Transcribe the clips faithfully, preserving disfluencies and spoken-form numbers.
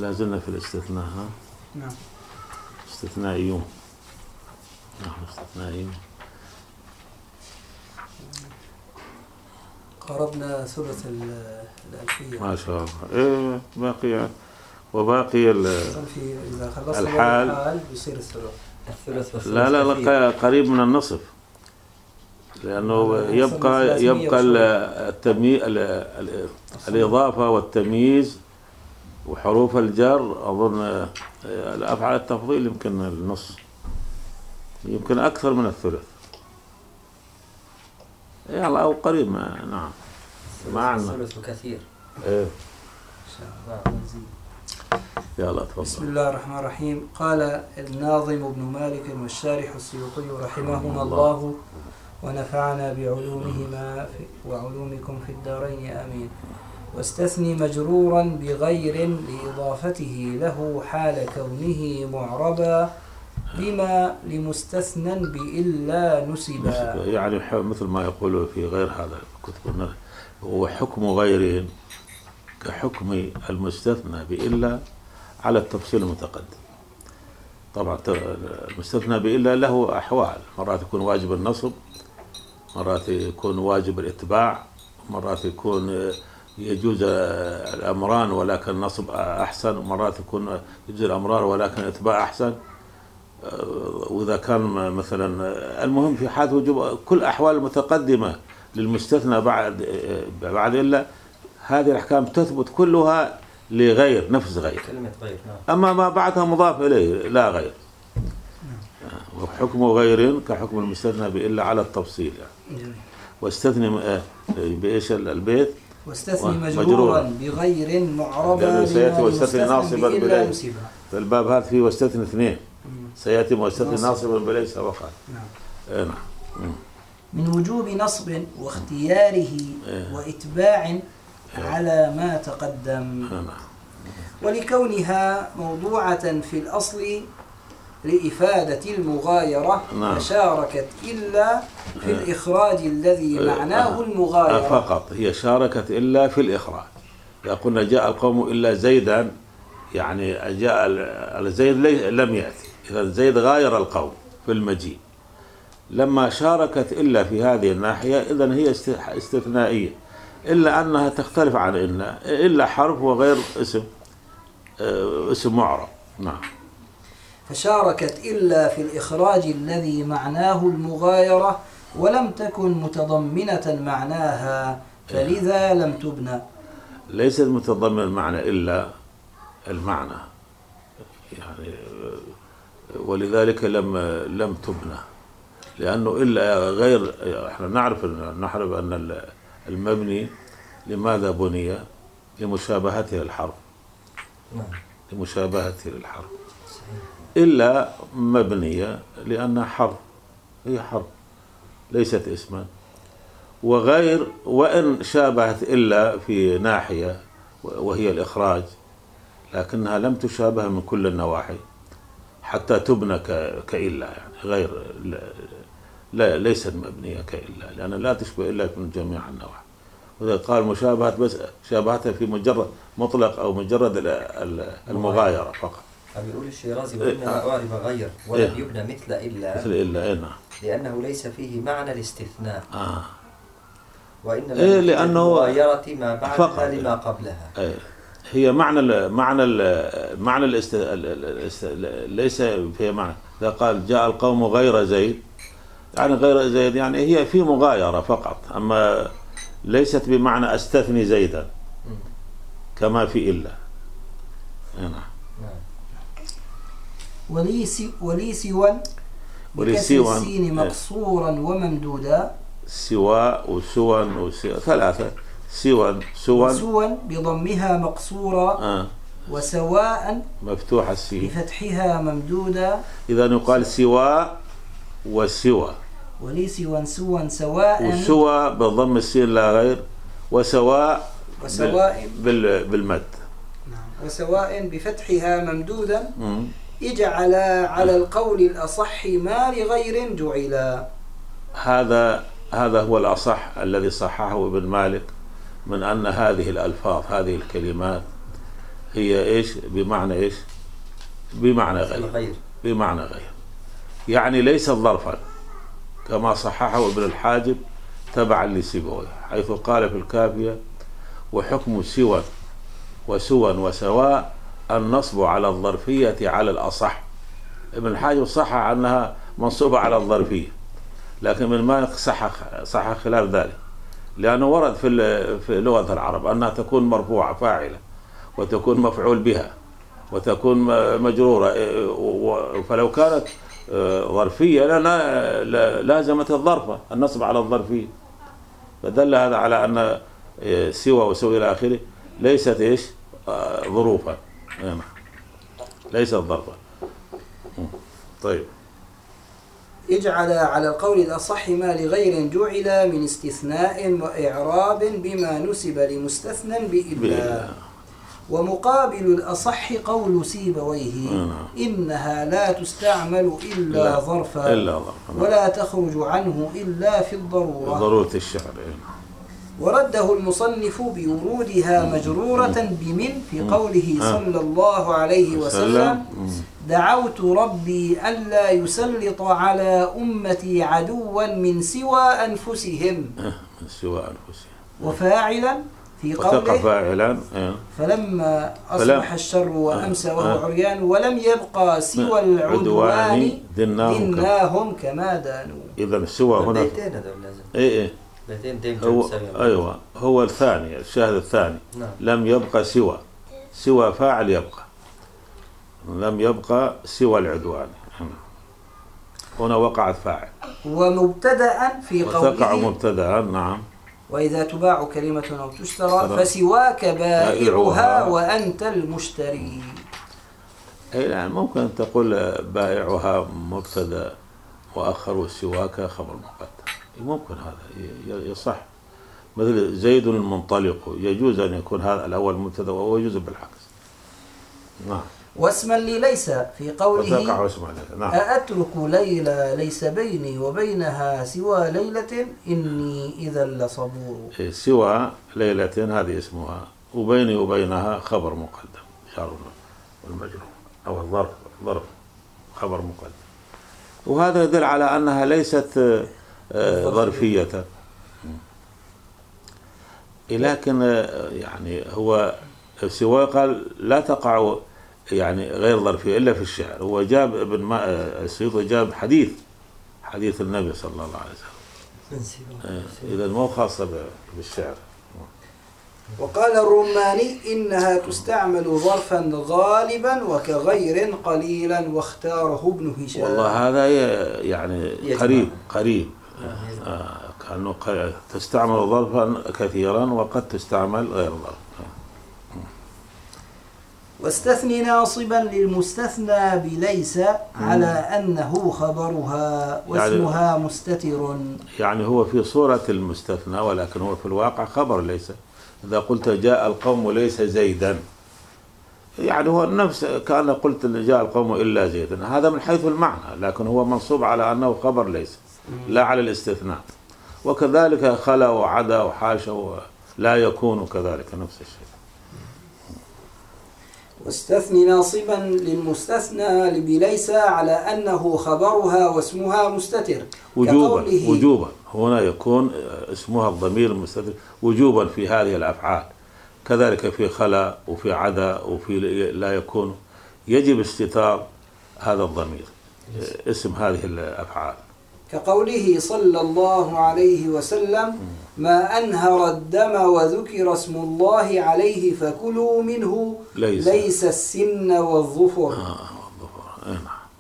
لا زلنا في الاستثناء. ها؟ نعم. استثنائيون. نحن استثنائيون. قربنا ثلث الألفية. ما شاء الله. إيه باقي وباقي في إذا خلصنا الحال, الحال بيصير الثلث. الثلث لا لا لا قريب من النصف، لأنه يبقى يبقى التمييز الإضافة والتمييز وحروف الجر. أظن الأفعال التفضيل يمكن النص، يمكن أكثر من الثلث. يلا أو قريب ما نعم معنا. الثلث كثير. إيه. إن يلا تفضل. بسم الله الرحمن الرحيم. قال الناظم ابن مالك والشارح السيوطي رحمهما الله ونفعنا بعلومهما وعلومكم في الدارين آمين. واستثني مجرورا بغير لإضافته له حال كونه معربا بما لمستثنى بإلا نسبا. يعني مثل ما يقول في غير هذا كتب هو حكم غير كحكم المستثنى بإلا على التفصيل المتقدم. طبعا المستثنى بإلا له أحوال، مرات يكون واجب النصب، مرات يكون واجب الإتباع، مرات يكون يجوز الأمران ولكن النصب أحسن، مرات يكون يجوز الأمران ولكن الإتباع أحسن. وإذا كان مثلا المهم في حالة وجوب كل أحوال المتقدمة للمستثنى بعد بعد إلا هذه الأحكام تثبت كلها لغير نفس غير. كلمة غير. أما ما بعدها مضاف إليه لا غير. وحكم غير كحكم المستثنى بإلا على التفصيل يعني. واستثني بإيش البيت؟ واستثني مجرورا بغير معربا سيأتي واستثني ناصبا بليس. في الباب هذا فيه واستثني اثنين. سيأتي واستثني ناصبا بليس وقع. نعم. من وجوب نصب واختياره وإتباع على ما تقدم. ولكونها موضوعة في الأصل لإفادة المغايرة فشاركت إلا في الإخراج الذي معناه المغايرة فقط. هي شاركت إلا في الإخراج. إذا قلنا جاء القوم إلا زيدا يعني جاء الزيد لم يأتي، إذا زيد غاير القوم في المجيء. لما شاركت إلا في هذه الناحية إذن هي استثنائية، إلا أنها تختلف عن إلا. إلا حرف وغير اسم اسم معرب. نعم. فشاركت إلا في الإخراج الذي معناه المغايرة ولم تكن متضمنة معناها فلذا لم تبنى. ليست متضمنة المعنى إلا المعنى يعني، ولذلك لم لم تبنى، لأنه إلا غير. احنا نعرف نعرف أن المبني لماذا بني؟ لمشابهته للحرف. لمشابهته للحرف. إلا مبنية لأنها حرف، هي حرف ليست اسما. وغير وإن شابهت إلا في ناحية وهي الإخراج، لكنها لم تشابه من كل النواحي حتى تبنى كإلا يعني. غير لا, لا ليست مبنية كإلا لأن لا تشبه إلا من جميع النواحي. وإذا قال مشابهة بس شابهتها في مجرد مطلق أو مجرد المغايرة فقط. بيقول الشيرازي وإنما أعرب غير ولم يبنى مثل إلا مثل إلا إيه نعم. لأنه ليس فيه معنى الاستثناء. آه. وإنما إيه لأنه المغايرة ما بعدها لما قبلها. إيه. هي معنى ال معنى ال معنى الاست ليس في معنى. إذا قال جاء القوم غير زيد يعني غير زيد يعني هي في مغايرة فقط، أما ليست بمعنى استثني زيدا كما في إلا. نعم. ولي سي ولي سوى بكسر السين مقصورا وممدودا. سوى وسوى وسوى ثلاثة. سوى سوى سوى بضمها مقصورا آه. وسواء مفتوح السين بفتحها ممدودا. إذا يقال سوى وسوى. ولي سوى سوى سواء وسوى بضم السين لا غير، وسواء وسواء بال بالمد. نعم. وسواء بفتحها ممدودا اجعل على القول الأصح ما لغير جعلا. هذا هذا هو الأصح الذي صححه ابن مالك من أن هذه الألفاظ هذه الكلمات هي إيش بمعنى إيش بمعنى غير بمعنى غير يعني ليس ظرفا كما صححه ابن الحاجب تبعا لسيبويه حيث قال في الكافية وحكم سوى وسوى وسواء النصب على الظرفية على الأصح. ابن الحاجب صحح أنها منصوبة على الظرفية لكن من مالك صحح صحح خلاف ذلك لأنه ورد في في لغة العرب أنها تكون مرفوعة فاعلة وتكون مفعول بها وتكون مجرورة فلو كانت ظرفية لازمت الظرفة النصب على الظرفية فدل هذا على أن سوى وسوى إلى آخره ليست إيش ظروفا ليست ظرفا. طيب اجعل على القول الأصح ما لغير جعل من استثناء وإعراب بما نسب لمستثنى بإلا. ومقابل الأصح قول سيبويه إنها لا تستعمل إلا ظرفا ولا تخرج عنه إلا في الضرورة ضرورة الشعر. ورده المصنف بورودها مجرورة بمن في قوله صلى الله عليه وسلم دعوت ربي ألا يسلط على أمتي عدوا من سوى أنفسهم من سوى أنفسهم وفاعلا في قوله فاعلا فلما أصبح الشر وأمسى وهو عريان ولم يبقى سوى العدوان دناهم كما دانوا. إذا سوى هنا إيه إيه هو أيوة هو الثاني الشاهد الثاني نعم. لم يبقى سوى سوى فاعل يبقى لم يبقى سوى العدوان هنا وقعت فاعل ومبتدأ في قوله وتقع مبتدأ نعم وإذا تباع كلمة أو تشترى فسواك بائعها وأنت المشتري. أي يعني ممكن تقول بائعها مبتدأ وآخر سواك خبر مقدم ممكن هذا يصح مثل زيد المنطلق يجوز أن يكون هذا الأول مبتدأ وهو يجوز بالعكس. نعم. واسما ليس في قوله نعم. أأترك ليلى ليس بيني وبينها سوى ليلة إني إذا لصبور. سوى ليلة هذه اسمها وبيني وبينها خبر مقدم شر والمجرور أو الظرف ظرف خبر مقدم وهذا يدل على أنها ليست ظرفية لكن يعني هو سوى قال لا تقع يعني غير ظرفية إلا في الشعر. هو جاب ابن ما السيوطي جاب حديث حديث النبي صلى الله عليه وسلم إذا مو خاصة بالشعر. وقال الرماني إنها تستعمل ظرفا غالبا وكغير قليلا واختاره ابن هشام. والله هذا يعني قريب قريب آه كأنه تستعمل ظرفا كثيرا وقد تستعمل غير ظرف. واستثني ناصبا للمستثنى بليس على أنه خبرها واسمها يعني مستتر يعني هو في صورة المستثنى ولكن هو في الواقع خبر ليس. إذا قلت جاء القوم ليس زيدا يعني هو نفس كأن قلت جاء القوم إلا زيدا هذا من حيث المعنى لكن هو منصوب على أنه خبر ليس لا على الاستثناء. وكذلك خلا وعدا وحاشا لا يكون كذلك نفس الشيء. واستثني ناصبا للمستثنى بليس على أنه خبرها واسمها مستتر وجوبا وجوبا هنا يكون اسمها الضمير المستتر وجوبا في هذه الأفعال كذلك في خلا وفي عدا وفي لا يكون يجب استتار هذا الضمير اسم هذه الأفعال كقوله صلى الله عليه وسلم ما أنهر الدم وذكر اسم الله عليه فكلوا منه ليس, ليس السن والظفر. آه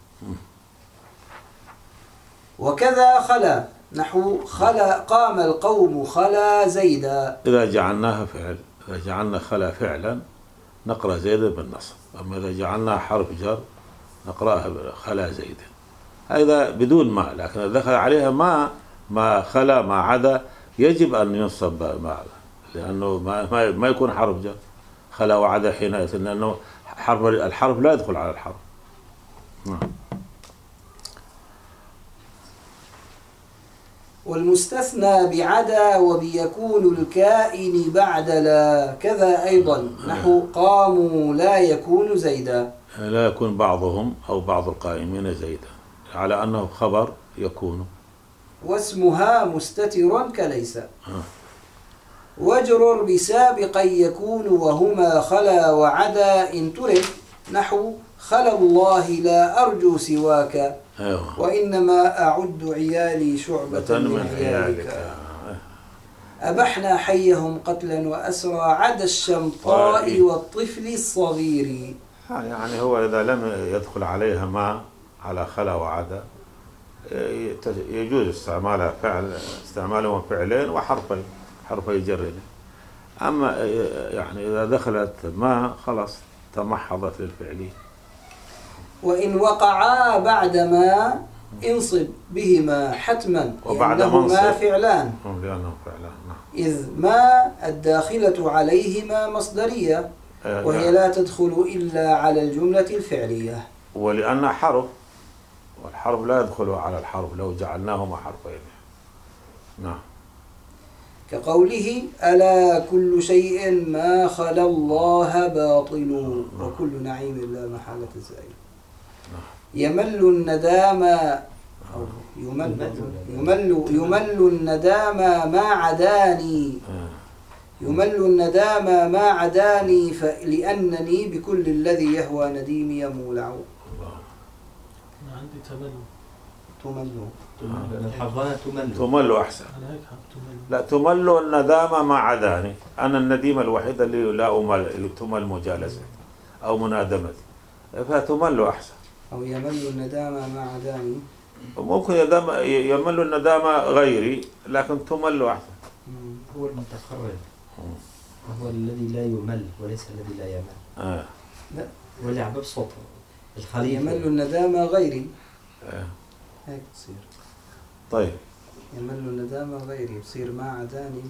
وكذا خلا نحو خلا قام القوم خلا زيدا. إذا جعلناها فعل إذا جعلنا خلا فعلا نقرأ زيدا بالنصب أما إذا جعلناها حرف جر نقرأها خلا زيدا هذا بدون ما لكن إذا دخل عليها ما ما خلا ما عدا يجب أن ينصب ما لأنه ما ما يكون حرف جر خلا وعدا حينئذ لأنه حرف الحرف لا يدخل على الحرف. والمستثنى بعدا وبيكون الكائن بعد لا كذا أيضا نحو قاموا لا يكون زيدا. لا يكون بعضهم أو بعض القائمين زيدا على أنه خبر يكون. واسمها مستتر كليس. واجرر بسابقا يكون وهما خلا وعدا إن ترد نحو خلا الله لا أرجو سواك. أيوة. وإنما أعد عيالي شعبة من عيالك. أبحنا حيهم قتلا وأسرى عدا الشمطاء والطفل الصغير. يعني هو إذا لم يدخل عليها ما على خلا وعدا يجوز استعمالها فعل استعمالهم فعلين وحرفين حرفي جر. أما يعني إذا دخلت ما خلاص تمحضت للفعلية. وإن وقعا بعدما انصب بهما حتما لأنهما فعلان. لأنهم فعلان. إذ ما الداخلة عليهما مصدرية وهي لا تدخل إلا على الجملة الفعلية. ولأن حرف والحرف لا يدخل على الحرف لو جعلناهما حرفين. نعم. كقوله ألا كل شيء ما خلا الله باطل وكل نعيم لا محالة زائل. يمل الندام أو يمل يمل يمل الندام ما عداني يمل الندام ما عداني فلأنني بكل الذي يهوى نديمي مولع. أنا عندي تمل. تمل. الحرفان تمل. تمل أحسن. أنا هيك تمل. لا تمل الندامة ما عداني. أنا النديمة الوحيدة اللي لا أمل تمل مجالسة أو منادمة فتمل أحسن. أو يمل الندامة ما عداني. ممكن يمل الندامة غيري لكن تمل أحسن. هو المتخرج هو الذي لا يمل وليس الذي لا يمل. آه. لا. ولعب بصوت الخليفة. يمل الندامة غيري. آه. هيك تصير. طيب. يمل الندامة غيري بصير ما عداني.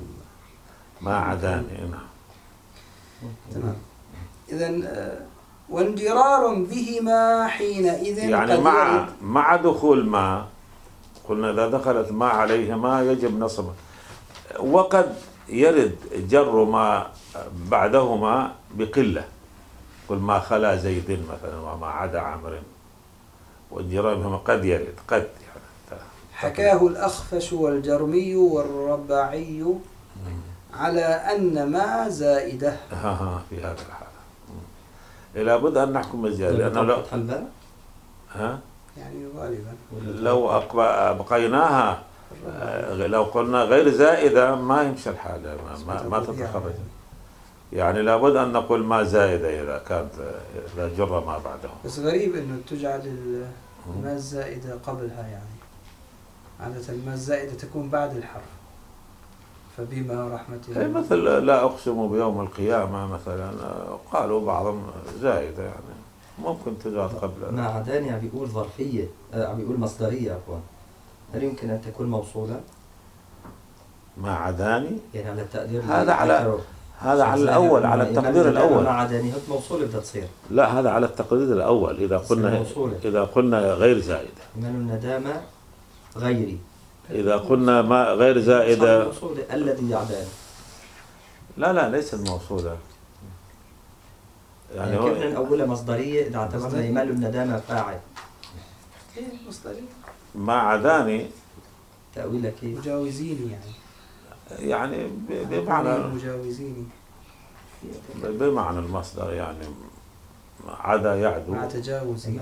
ما عداني نعم. تمام. إذن وانجرار بهما حينئذ يعني مع مع دخول ما قلنا إذا دخلت ما عليهما يجب نصبه. وقد يرد جر ما بعدهما بقلة قل ما خلا زيد مثلا وما عدا عمر والجرار بهما قد يرد قد يعني. حكاه الأخفش والجرمي والرباعي على أن ما زائدة. ها في هذا الحال لابد أن نحكم بالزيادة لأنه لو ها يعني غالبا لو أبقيناها لو قلنا غير زائدة ما يمشي الحال ما, ما, ما تتخرج يعني لابد أن نقول ما زائدة إذا كانت إذا جر ما بعده. بس غريب إنه تجعل الماء الزائدة قبلها يعني عادة الماء الزائدة تكون بعد الحرف فبما رحمة الله مثل لا أقسم بيوم القيامة مثلا قالوا بعضهم زائدة يعني ممكن تجعل قبل. ما عداني عم بيقول ظرفية عم بيقول مصدرية عفوا هل يمكن أن تكون موصولة؟ ما عداني يعني على التقدير هذا على هذا على الأول على التقدير الأول. ما عداني هيك موصولة بدها تصير. لا هذا على التقدير الأول إذا قلنا إذا قلنا غير زائدة. من الندامة غيري. إذا قلنا ما غير زائدة الموصولة الذي يعداني. لا لا ليس الموصولة. يعني, يعني كيف نقولها مصدرية إذا اعتبرنا يمل الندامة فاعل. إيه مصدرية. ما عداني. تأويلك كيف؟ مجاوزيني يعني. يعني بمعنى مجاوزيني. بمعنى المصدر يعني عدا يعدو. مع تجاوز يعني.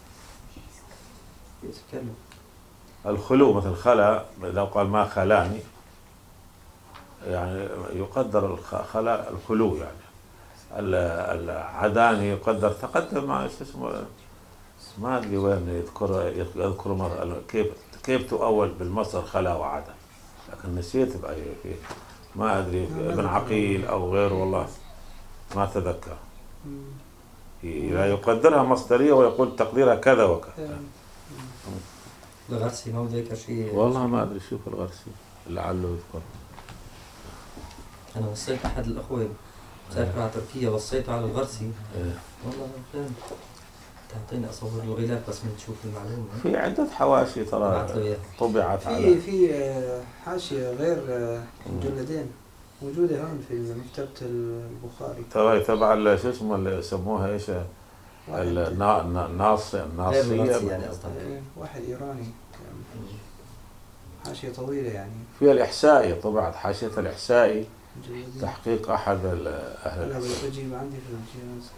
يتكلم. الخلو مثل خلا لو قال ما خلاني يعني يقدر الخلا الخلو يعني العداني يقدر تقدم مع ايش اسمه ما ادري وين يذكر يذكر مرة كيف كيف تؤول بالمصدر خلا وعدا لكن نسيت بأي ما ادري ابن عقيل او غيره والله ما تذكر. إذا يقدرها مصدرية ويقول تقديرها كذا وكذا. الغرسي ما هو ذكر شيء والله ما ادري شوف الغرسي لعله يذكر. انا وصيت احد الاخوه سافر على تركيا وصيته على الغرسي إيه. والله فهمت تعطيني أصور الغلاف بس من تشوف المعلومة. في عدة حواشي ترى بعت له إياها. طبعت في على في آه، حاشية غير آه، مجلدين موجودة هون في مكتبة البخاري. ترى تبع ال- شو اسمه اللي يسموها ايش واحد, النا- النا- الناص غير الناصية الناصية يعني قصدك. إيه، واحد إيراني يعني حاشية طويلة يعني في الإحسائي طبعت حاشية الإحسائي مجلدين. تحقيق أحد ال- أهل أنا الإحساء. بجيب عندي في الجهاز.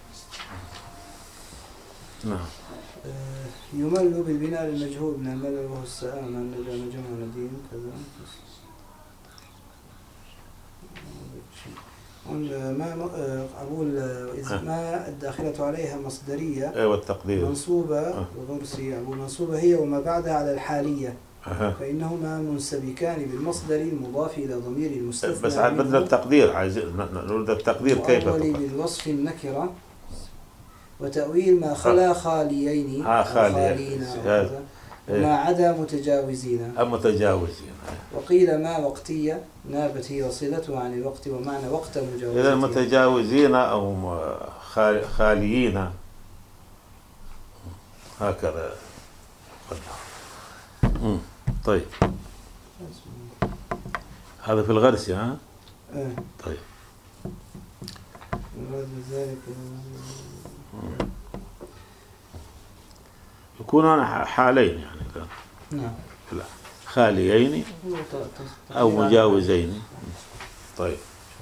نعم. آه، يمل بالبناء للمجهول من الملل وهو السآمة النجا نجم ونديم كذا. قل ما آه، أقول آه، إذا ما الداخلة عليها مصدرية ايوه التقدير. منصوبة آه. وغرسية أقول منصوبة هي وما بعدها على الحالية أها. فإنهما منسبكان بالمصدر المضاف إلى ضمير المستثنى بس عاد بدنا منه التقدير، عايز ن- نريد التقدير كيف وأول تقدر. للوصف النكرة وتأويل ما خلا خاليين آه، أو خالي. خالين أو كذا وما عدا متجاوزين. المتجاوزين. وقيل ما وقتية نابت هي وصلته عن الوقت ومعنى وقت مجاوزة. إذا متجاوزين أو م- خال- خاليين هكذا قدر. مم. طيب هذا في الغرس ها؟ آه. طيب. مراد ذلك يكون أنا حالين يعني كان. نعم لا. خاليين هو ت- ت- أو تقدير مجاوزين. طيب.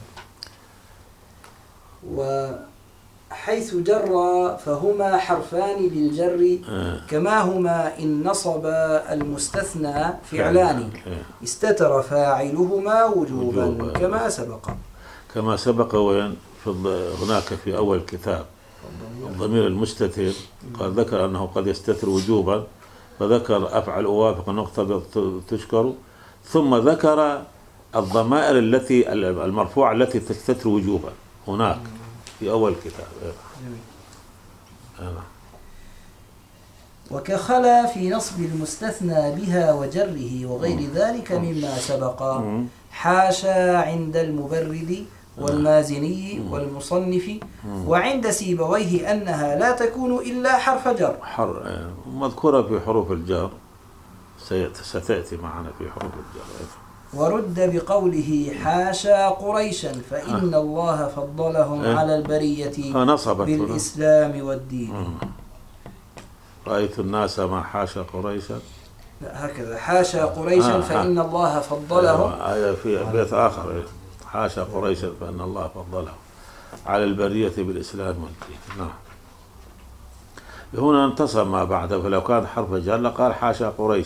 وحيث جر فهما حرفان للجر آه. كما هما إن نصب المستثنى فعلان آه. استتر فاعلهما وجوبا وجوبا. كما سبق. كما سبق وين في الض- هناك في أول الكتاب الضمير المستتر قال ذكر أنه قد يستتر وجوبا فذكر أفعل أوافق نقطة تشكر ثم ذكر الضمائر التي المرفوعة التي تستتر وجوبا هناك في أول الكتاب. آه. وكخلا في نصب المستثنى بها وجره وغير ذلك مما سبق مم. حاشا عند المبرد والمازني والمصنف وعند سيبويه أنها لا تكون إلا حرف جر. حر آه. مذكورة في حروف الجر سيأتي ستأتي معنا في حروف الجر. ورد بقوله حاشا قريشا فإن الله فضلهم آه. على البرية آه، نصبت هنا. بالإسلام والدين. مم. رأيت الناس ما حاشا قريشا. لا هكذا حاشا قريشا آه، فإن الله فضلهم آية في بيت آخر إيه. حاشا قريشا فإن الله فضله على البرية بالإسلام والدين. نعم. هنا انتصب ما بعده فلو كان حرف جر لقال حاشا قريش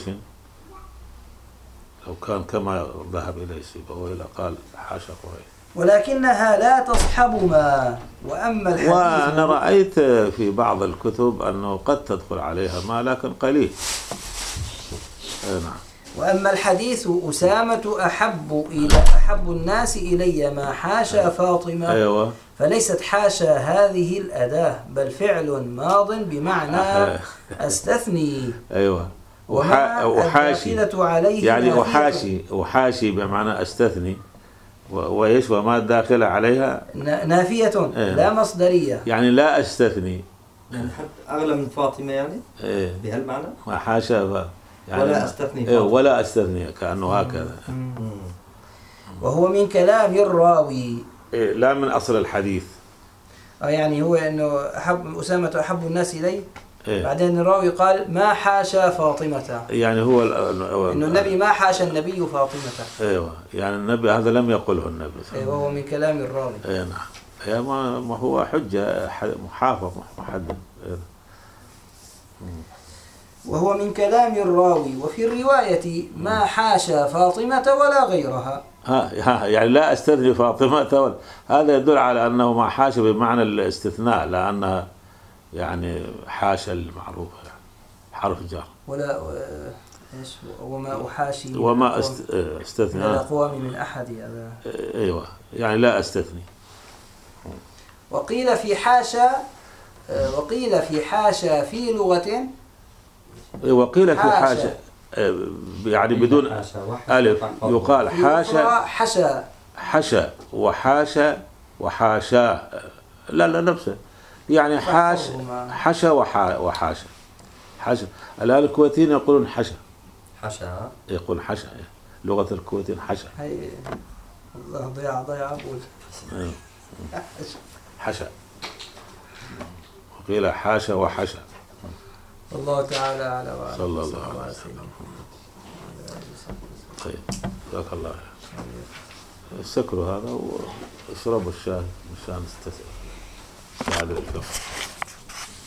لو كان كما ذهب إليه سيبويه لقال حاشا قريش. ولكنها لا تصحب ما وأما الحديث وأنا رأيت في بعض الكتب أنه قد تدخل عليها ما لكن قليل. آه، نعم. وأما الحديث أسامة أحب إلى أحب الناس إلي ما حاشا فاطمة أيوة. فليست حاشا هذه الأداة بل فعل ماض بمعنى أستثني. أيوة. وما وحاشي الداخلة عليه يعني نافية. أحاشي أحاشي بمعنى أستثني و- وإيش وما الداخلة عليها نا- نافية إيه. لا مصدرية. يعني لا أستثني. يعني حتى أغلى من فاطمة يعني إيه. بهالمعنى. ما حاشا ف... يعني ولا أستثني إيه فاطمة. ولا أستثني كأنه هكذا. وهو من كلام الراوي إيه لا من أصل الحديث. آه يعني هو أنه أحب أسامة أحب الناس إلي إيه. بعدين الراوي قال ما حاشا فاطمة يعني هو ال... إنه النبي ما حاشا النبي فاطمة. أيوة يعني النبي هذا لم يقله النبي. إيه وهو من كلام الراوي. إيه نعم. يا ما ما هو حجة ح- محافظ محدد. إيه. وهو من كلام الراوي وفي الرواية ما حاشا فاطمة ولا غيرها. ها ها يعني لا استثني فاطمة ولا هذا يدل على أنه ما حاشا بمعنى الاستثناء لأنها يعني حاشا المعروفة يعني حرف جر. ولا آه، إيش وما أحاشي من وما الأقوام- است... من استثنى. الأقوام من أحد هذا. أيوة يعني لا أستثني. وقيل في حاشا آه، وقيل في حاشا في لغة وقيل في حاشا. حاشا آه، يعني بدون حاشا واحد. ألف يقال في حاشا أخرى حشا. حشا وحاشا وحاشا لا لا نفسه يعني حاش فاحفظهما. حشا وحا وحاشا. حشا الآن الكويتيين يقولون حشا، حشا. يقول حشا، لغة الكويتيين حشا. هي والله ضياع ضياع أقول أيوه. حشا، وقيل حاشا وحشا. والله تعالى على وعلى صلى الله عليه وسلم. طيب جزاك الله خير. سكروا هذا واشربوا الشاي مشان تستعدوا للفطر.